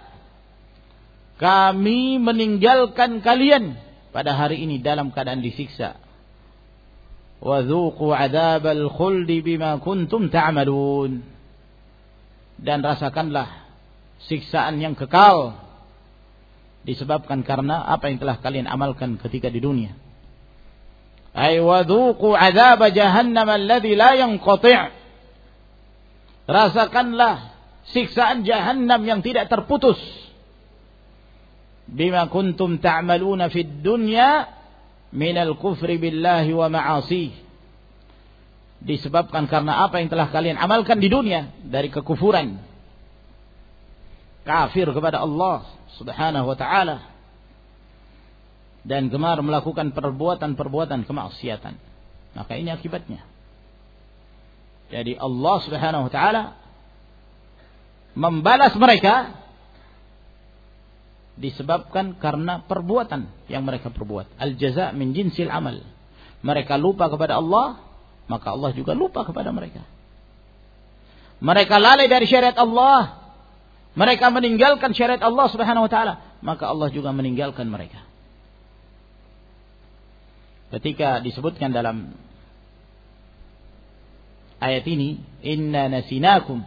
kami meninggalkan kalian pada hari ini dalam keadaan disiksa. Wa dzuqu adzabal khuldi bima kuntum ta'malun, dan rasakanlah siksaan yang kekal disebabkan karena apa yang telah kalian amalkan ketika di dunia. Ay wa dzuqu adzab jahannam alladzi la yanqati', rasakanlah siksaan jahannam yang tidak terputus. Bima kuntum ta'maluna fid dunya minal kufri billahi wa ma'asih, disebabkan karena apa yang telah kalian amalkan di dunia dari kekufuran, kafir kepada Allah Subhanahu wa ta'ala, dan gemar melakukan perbuatan-perbuatan kemaksiatan. Maka ini akibatnya. Jadi Allah Subhanahu wa ta'ala membalas mereka disebabkan karena perbuatan yang mereka perbuat. Al-jaza' min jinsil amal. Mereka lupa kepada Allah, maka Allah juga lupa kepada mereka. Mereka lalai dari syariat Allah, mereka meninggalkan syariat Allah Subhanahu wa ta'ala, maka Allah juga meninggalkan mereka. Ketika disebutkan dalam ayat ini, inna nasinakum,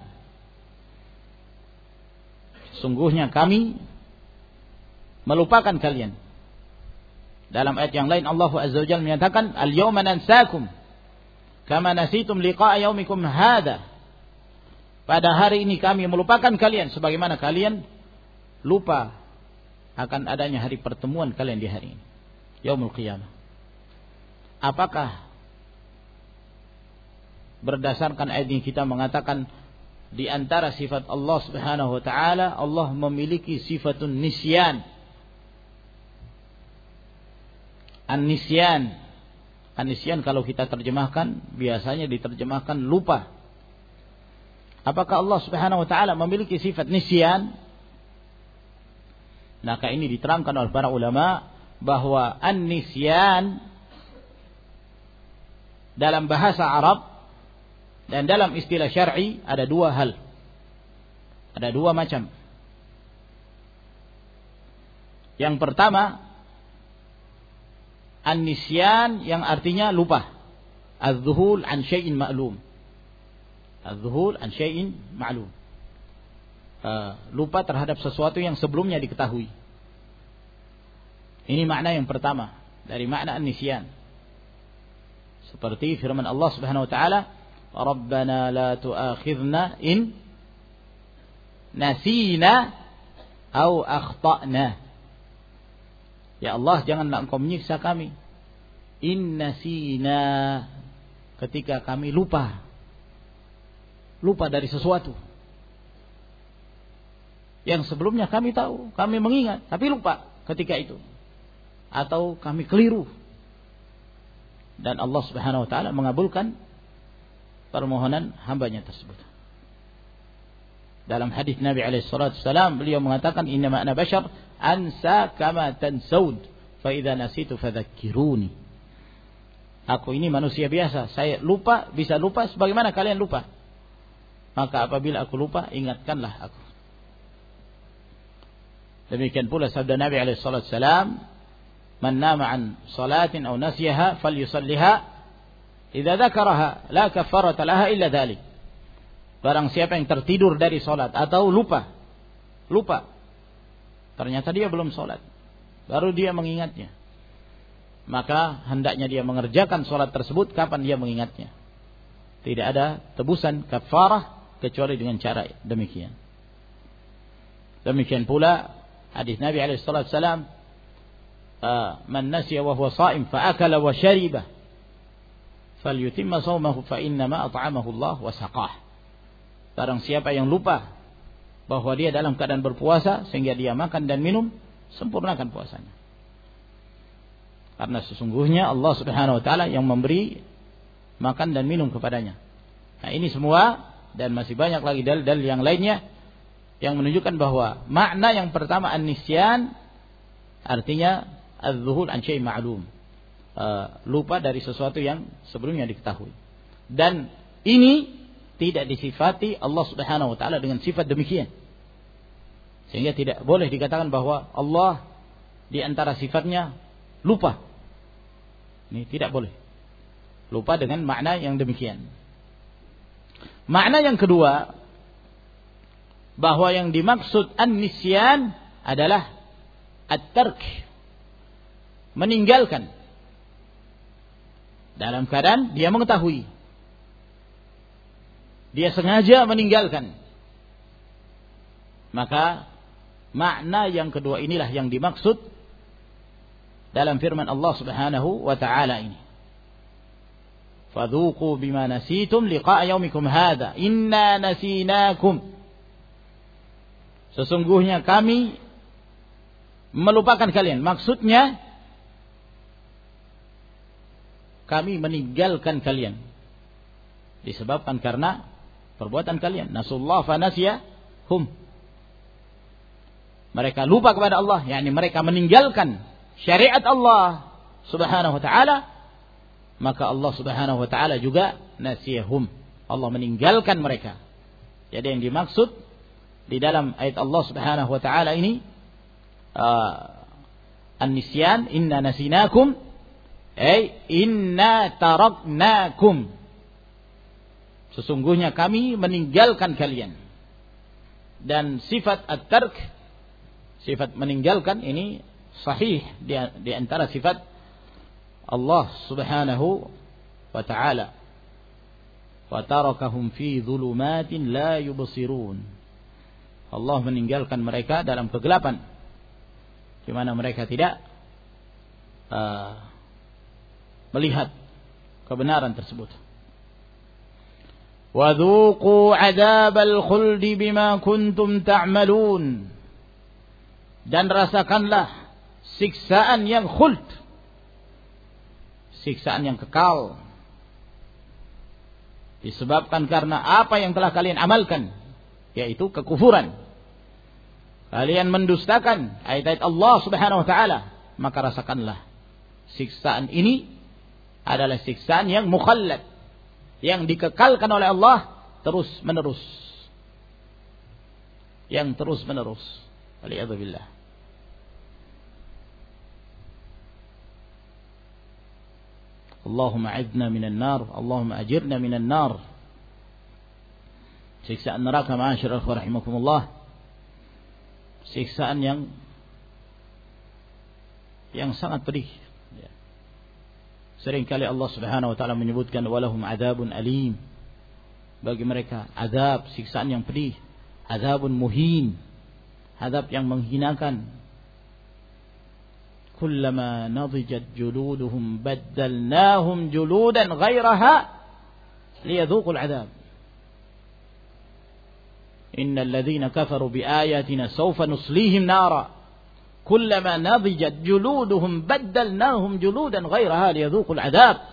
sungguhnya kami melupakan kalian. Dalam ayat yang lain Allah Azza wa Jalla menyatakan, al-yawma nansakum kama nasitum liqa'a yaumikum hadha, pada hari ini kami melupakan kalian sebagaimana kalian lupa akan adanya hari pertemuan kalian di hari ini, yaumul qiyamah. Apakah berdasarkan ayat ini kita mengatakan di antara sifat Allah Subhanahu wa taala, Allah memiliki sifatun nisyan. An-nisyan. An-nisyan kalau kita terjemahkan biasanya diterjemahkan lupa. Apakah Allah Subhanahu wa taala memiliki sifat nisyan? Maka ini diterangkan oleh para ulama bahwa an-nisyan dalam bahasa Arab dan dalam istilah syar'i ada dua hal. Ada dua macam. Yang pertama, an-nisyan yang artinya lupa. Az-zuhul an syai'in ma'lum. Az-zuhul an syai'in ma'lum. Lupa terhadap sesuatu yang sebelumnya diketahui. Ini makna yang pertama dari makna an-nisyan. Seperti firman Allah Subhanahu wa taala, Rabbana la tu'akhidhna in nasina au akhta'na. Ya Allah, janganlah Engkau menyiksa kami in nasina, ketika kami lupa dari sesuatu yang sebelumnya kami tahu, kami mengingat, tapi lupa ketika itu, atau kami keliru. Dan Allah Subhanahu wa taala mengabulkan permohonan hambanya tersebut. Dalam hadis Nabi alaihi salatu wasallam, beliau mengatakan, innama ana bashar ansa kama tansawd fa idza nasitu fadzakkiruni. Aku ini manusia biasa, saya lupa, bisa lupa sebagaimana kalian lupa. Maka apabila aku lupa, ingatkanlah aku. Demikian pula sabda Nabi alaihi salatu wasalam, "Man nama an salatin aw nasiyaha falyusalliha idza dzakaraha la kafarata laha illa dzalik." Barang siapa yang tertidur dari salat atau lupa ternyata dia belum salat, baru dia mengingatnya, maka hendaknya dia mengerjakan salat tersebut kapan dia mengingatnya. Tidak ada tebusan kafarah kecuali dengan cara demikian. Demikian pula hadis Nabi alaihi salatu wasallam, "Man nasiya wa huwa sha'im fa akala wa shariba falyutimma shawmahu fa inna ma at'amahu Allah wa saqah." Barang siapa yang lupa bahwa dia dalam keadaan berpuasa sehingga dia makan dan minum, sempurnakan puasanya. Karena sesungguhnya Allah Subhanahu wa taala yang memberi makan dan minum kepadanya. Nah, ini semua dan masih banyak lagi dalil-dalil yang lainnya yang menunjukkan bahwa makna yang pertama an-nisyan artinya az-zuhul an syai' ma'lum. Lupa dari sesuatu yang sebelumnya diketahui. Dan ini tidak disifati Allah Subhanahu wa taala dengan sifat demikian. Sehingga tidak boleh dikatakan bahwa Allah di antara sifatnya lupa. Ini tidak boleh. Lupa dengan makna yang demikian. Makna yang kedua, bahwa yang dimaksud an-nisyan adalah at-tark, meninggalkan dalam keadaan dia mengetahui. Dia sengaja meninggalkan. Maka makna yang kedua inilah yang dimaksud dalam firman Allah Subhanahu wa taala ini. Fadhuqu bima nasitum liqa'a yaumikum hadza inna nasinakum. Sesungguhnya kami melupakan kalian. Maksudnya kami meninggalkan kalian disebabkan karena perbuatan kalian. Nasullah fa nasiyahum. Mereka lupa kepada Allah, yakni mereka meninggalkan syariat Allah Subhanahu wa taala, maka Allah Subhanahu wa taala juga nasiyahum. Allah meninggalkan mereka. Jadi yang dimaksud di dalam ayat Allah Subhanahu wa taala ini an-nisyan, inna nasinakum ay inna taraknakum. Sesungguhnya kami meninggalkan kalian. Dan sifat at-tark, sifat meninggalkan ini sahih di antara sifat Allah Subhanahu wa ta'ala. Wa tarakahum fi dhulumatin la yubsirun. Allah meninggalkan mereka dalam kegelapan, di mana mereka tidak melihat kebenaran tersebut. وَذُوقُوا عَذَابَ الْخُلْدِ بِمَا كُنْتُمْ تَعْمَلُونَ. Dan rasakanlah siksaan yang khuld, siksaan yang kekal, disebabkan karena apa yang telah kalian amalkan, yaitu kekufuran. Kalian mendustakan ayat-ayat Allah Subhanahu wa taala, maka rasakanlah siksaan ini adalah siksaan yang mukhallad, yang dikekalkan oleh Allah terus menerus, yang terus menerus. Waliyadzubillah. Allahumma a'idna minan nar, Allahumma ajirna minan nar. Siksaan neraka, ma'asyiral ikhwah rahimakumullah, siksaan yang sangat pedih. Seringkali Allah Subhanahu wa taala menyebutkan walahum adzabun alim. Bagi mereka azab, siksaan yang pedih, azabun muhin, azab yang menghinakan. Kullama nadijat juluduhum baddalnahum juludan ghairaha liyadhuqul adzab. Innal ladzina kafaru biayatina sawfa nuslihim nara kullama nadijat juluduhum baddalnahum juludan ghairaha liyadhuqul adzab.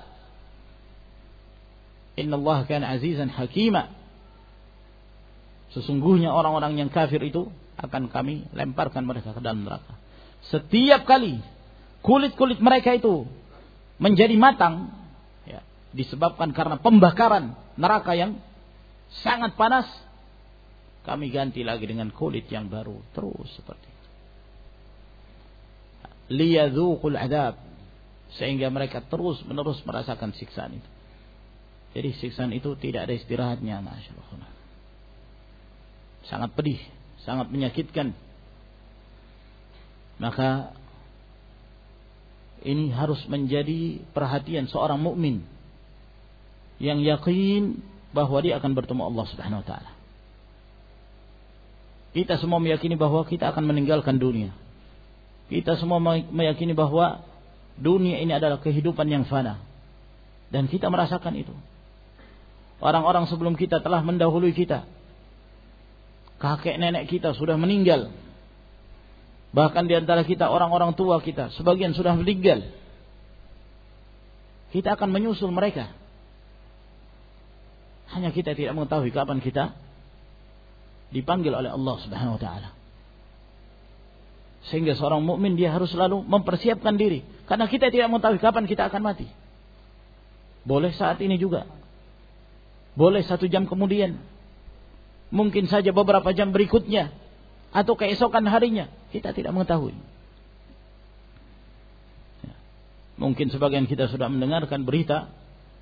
Innallaha kana azizan hakima. Sesungguhnya orang-orang yang kafir itu akan kami lemparkan mereka ke dalam neraka. Setiap kali kulit-kulit mereka itu menjadi matang, ya, disebabkan karena pembakaran neraka yang sangat panas, kami ganti lagi dengan kulit yang baru, terus seperti itu. liyadzuqul adzab, sehingga mereka terus-menerus merasakan siksaan itu. Jadi siksaan itu tidak ada istirahatnya, masyaallah. Sangat pedih, sangat menyakitkan. Maka ini harus menjadi perhatian seorang mukmin yang yakin bahwa dia akan bertemu Allah Subhanahu wa taala. Kita semua meyakini bahwa kita akan meninggalkan dunia. Kita semua meyakini bahwa dunia ini adalah kehidupan yang fana. Dan kita merasakan itu. Orang-orang sebelum kita telah mendahului kita. Kakek nenek kita sudah meninggal. Bahkan di antara kita orang-orang tua kita sebagian sudah meninggal. Kita akan menyusul mereka. Hanya kita tidak mengetahui kapan kita dipanggil oleh Allah Subhanahu wa taala. Sehingga seorang mukmin dia harus selalu mempersiapkan diri, karena kita tidak mengetahui kapan kita akan mati. Boleh saat ini juga, boleh 1 jam kemudian, mungkin saja beberapa jam berikutnya, atau keesokan harinya, kita tidak mengetahui. Mungkin sebagian kita sudah mendengarkan berita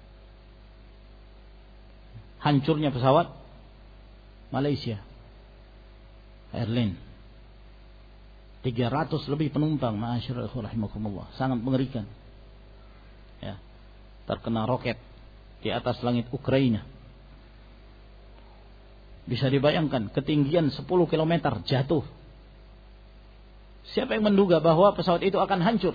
hancurnya pesawat Malaysia Airlines. 300 lebih penumpang, ma'asyiral rahimakumullah, sangat mengerikan. Ya, terkena roket di atas langit Ukraina. Bisa dibayangkan ketinggian 10 km jatuh. Siapa yang menduga bahwa pesawat itu akan hancur?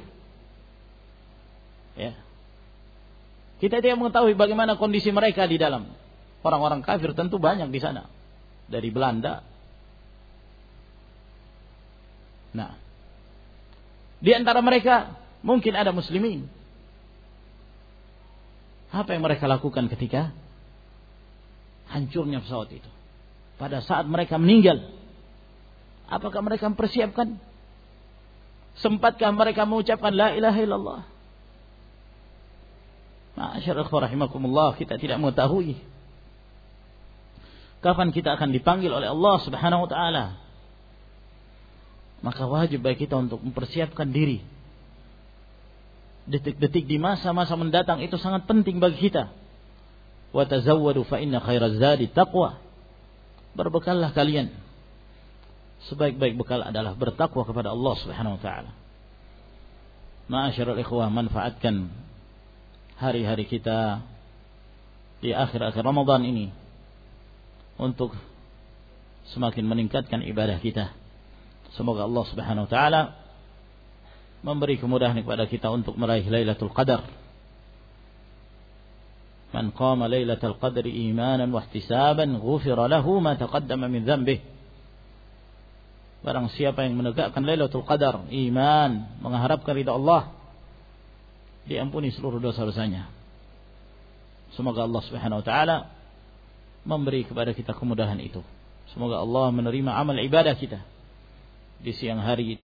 Ya. Kita tidak mengetahui bagaimana kondisi mereka di dalam. Orang-orang kafir tentu banyak di sana. Dari Belanda. Nah, di antara mereka mungkin ada muslimin. Apa yang mereka lakukan ketika hancurnya pesawat itu? Pada saat mereka meninggal, apakah mereka mempersiapkan? Sempatkah mereka mengucapkan la ilaha illallah? Ma'asyiral rahimakumullah, kita tidak mengetahui kapan kita akan dipanggil oleh Allah Subhanahu wa taala. Maka wajib bagi kita untuk mempersiapkan diri. Detik-detik di masa-masa mendatang itu sangat penting bagi kita. Wa tazawwadu fa inna khairaz zadi taqwa. Berbekallah kalian. Sebaik-baik bekal adalah bertakwa kepada Allah Subhanahu wa taala. Ma'asyiral ikhwah, manfaatkan hari-hari kita di akhir-akhir Ramadan ini untuk semakin meningkatkan ibadah kita. Semoga Allah Subhanahu wa taala memberi kemudahan kepada kita untuk meraih Lailatul Qadar. Man qama Lailatul Qadri imanan wa ihtisaban ghufira lahu ma taqaddama min dhanbihi. Barang siapa yang menegakkan Lailatul Qadar, iman, mengharapkan ridha Allah, diampuni seluruh dosa-dosanya. Semoga Allah Subhanahu wa taala memberi kepada kita kemudahan itu. Semoga Allah menerima amal ibadah kita di siang hari